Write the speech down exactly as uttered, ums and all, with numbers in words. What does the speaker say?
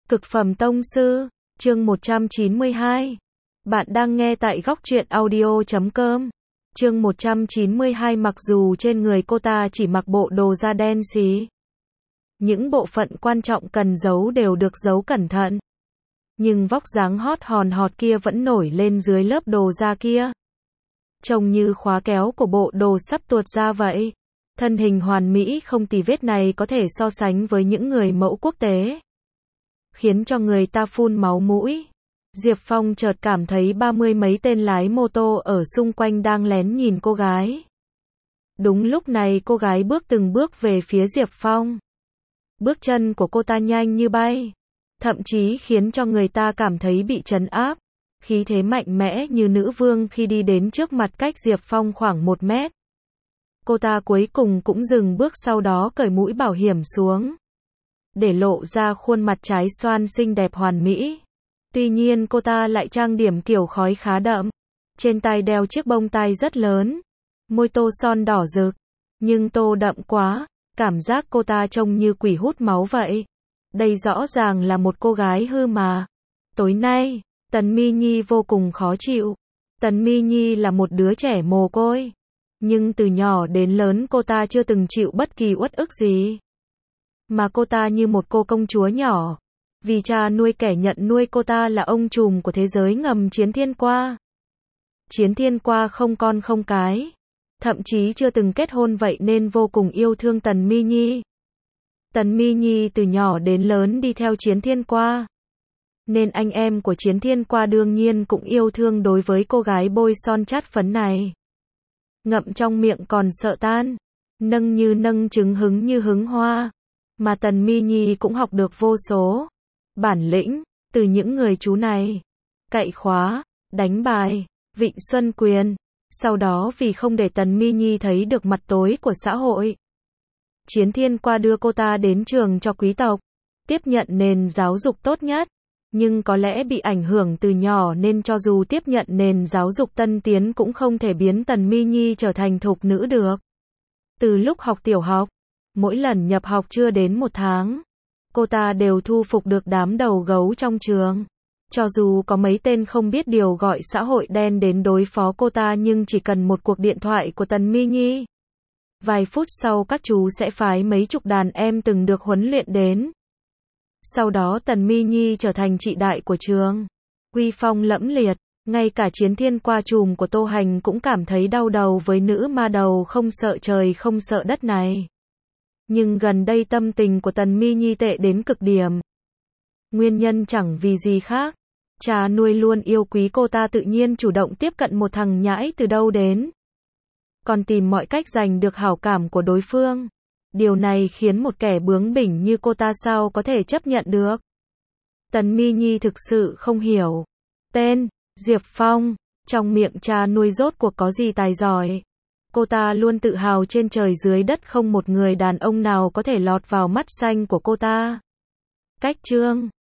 Cực phẩm tông sư, chương một trăm chín mươi hai. Bạn đang nghe tại góc truyện audio chấm com. Chương một trăm chín mươi hai. Mặc dù trên người cô ta chỉ mặc bộ đồ da đen xí, những bộ phận quan trọng cần giấu đều được giấu cẩn thận, nhưng vóc dáng hot hòn hot kia vẫn nổi lên dưới lớp đồ da kia. Trông như khóa kéo của bộ đồ sắp tuột ra vậy. Thân hình hoàn mỹ không tì vết này có thể so sánh với những người mẫu quốc tế, khiến cho người ta phun máu mũi. Diệp Phong chợt cảm thấy ba mươi mấy tên lái mô tô ở xung quanh đang lén nhìn cô gái. Đúng lúc này cô gái bước từng bước về phía Diệp Phong. Bước chân của cô ta nhanh như bay, thậm chí khiến cho người ta cảm thấy bị trấn áp. Khí thế mạnh mẽ như nữ vương khi đi đến trước mặt cách Diệp Phong khoảng một mét. Cô ta cuối cùng cũng dừng bước, sau đó cởi mũ bảo hiểm xuống, để lộ ra khuôn mặt trái xoan xinh đẹp hoàn mỹ. Tuy nhiên cô ta lại trang điểm kiểu khói khá đậm. Trên tay đeo chiếc bông tai rất lớn, môi tô son đỏ rực, nhưng tô đậm quá, cảm giác cô ta trông như quỷ hút máu vậy. Đây rõ ràng là một cô gái hư mà. Tối nay, Tần Mi Nhi vô cùng khó chịu. Tần Mi Nhi là một đứa trẻ mồ côi, nhưng từ nhỏ đến lớn cô ta chưa từng chịu bất kỳ uất ức gì. Mà cô ta như một cô công chúa nhỏ, vì cha nuôi kẻ nhận nuôi cô ta là ông trùm của thế giới ngầm Chiến Thiên Qua. Chiến Thiên Qua không con không cái, thậm chí chưa từng kết hôn, vậy nên vô cùng yêu thương Tần Mi Nhi. Tần Mi Nhi từ nhỏ đến lớn đi theo Chiến Thiên Qua, nên anh em của Chiến Thiên Qua đương nhiên cũng yêu thương đối với cô gái bôi son chát phấn này. Ngậm trong miệng còn sợ tan, nâng như nâng trứng, hứng như hứng hoa. Mà Tần Mi Nhi cũng học được vô số bản lĩnh từ những người chú này: cậy khóa, đánh bài, vịn xuân quyền. Sau đó vì không để Tần Mi Nhi thấy được mặt tối của xã hội, Chiến Thiên Qua đưa cô ta đến trường cho quý tộc, tiếp nhận nền giáo dục tốt nhất. Nhưng có lẽ bị ảnh hưởng từ nhỏ nên cho dù tiếp nhận nền giáo dục tân tiến cũng không thể biến Tần Mi Nhi trở thành thục nữ được. Từ lúc học tiểu học, mỗi lần nhập học chưa đến một tháng, cô ta đều thu phục được đám đầu gấu trong trường. Cho dù có mấy tên không biết điều gọi xã hội đen đến đối phó cô ta, nhưng chỉ cần một cuộc điện thoại của Tần Mi Nhi, vài phút sau các chú sẽ phái mấy chục đàn em từng được huấn luyện đến. Sau đó Tần Mi Nhi trở thành chị đại của trường, uy phong lẫm liệt. Ngay cả Chiến Thiên Qua trùm của Tô Hành cũng cảm thấy đau đầu với nữ ma đầu không sợ trời không sợ đất này. Nhưng gần đây tâm tình của Tần Mi Nhi tệ đến cực điểm. Nguyên nhân chẳng vì gì khác, cha nuôi luôn yêu quý cô ta tự nhiên chủ động tiếp cận một thằng nhãi từ đâu đến, còn tìm mọi cách giành được hảo cảm của đối phương. Điều này khiến một kẻ bướng bỉnh như cô ta sao có thể chấp nhận được. Tần Mi Nhi thực sự không hiểu. Tên Diệp Phong, trong miệng cha nuôi rốt cuộc có gì tài giỏi. Cô ta luôn tự hào trên trời dưới đất, không một người đàn ông nào có thể lọt vào mắt xanh của cô ta. Cách chương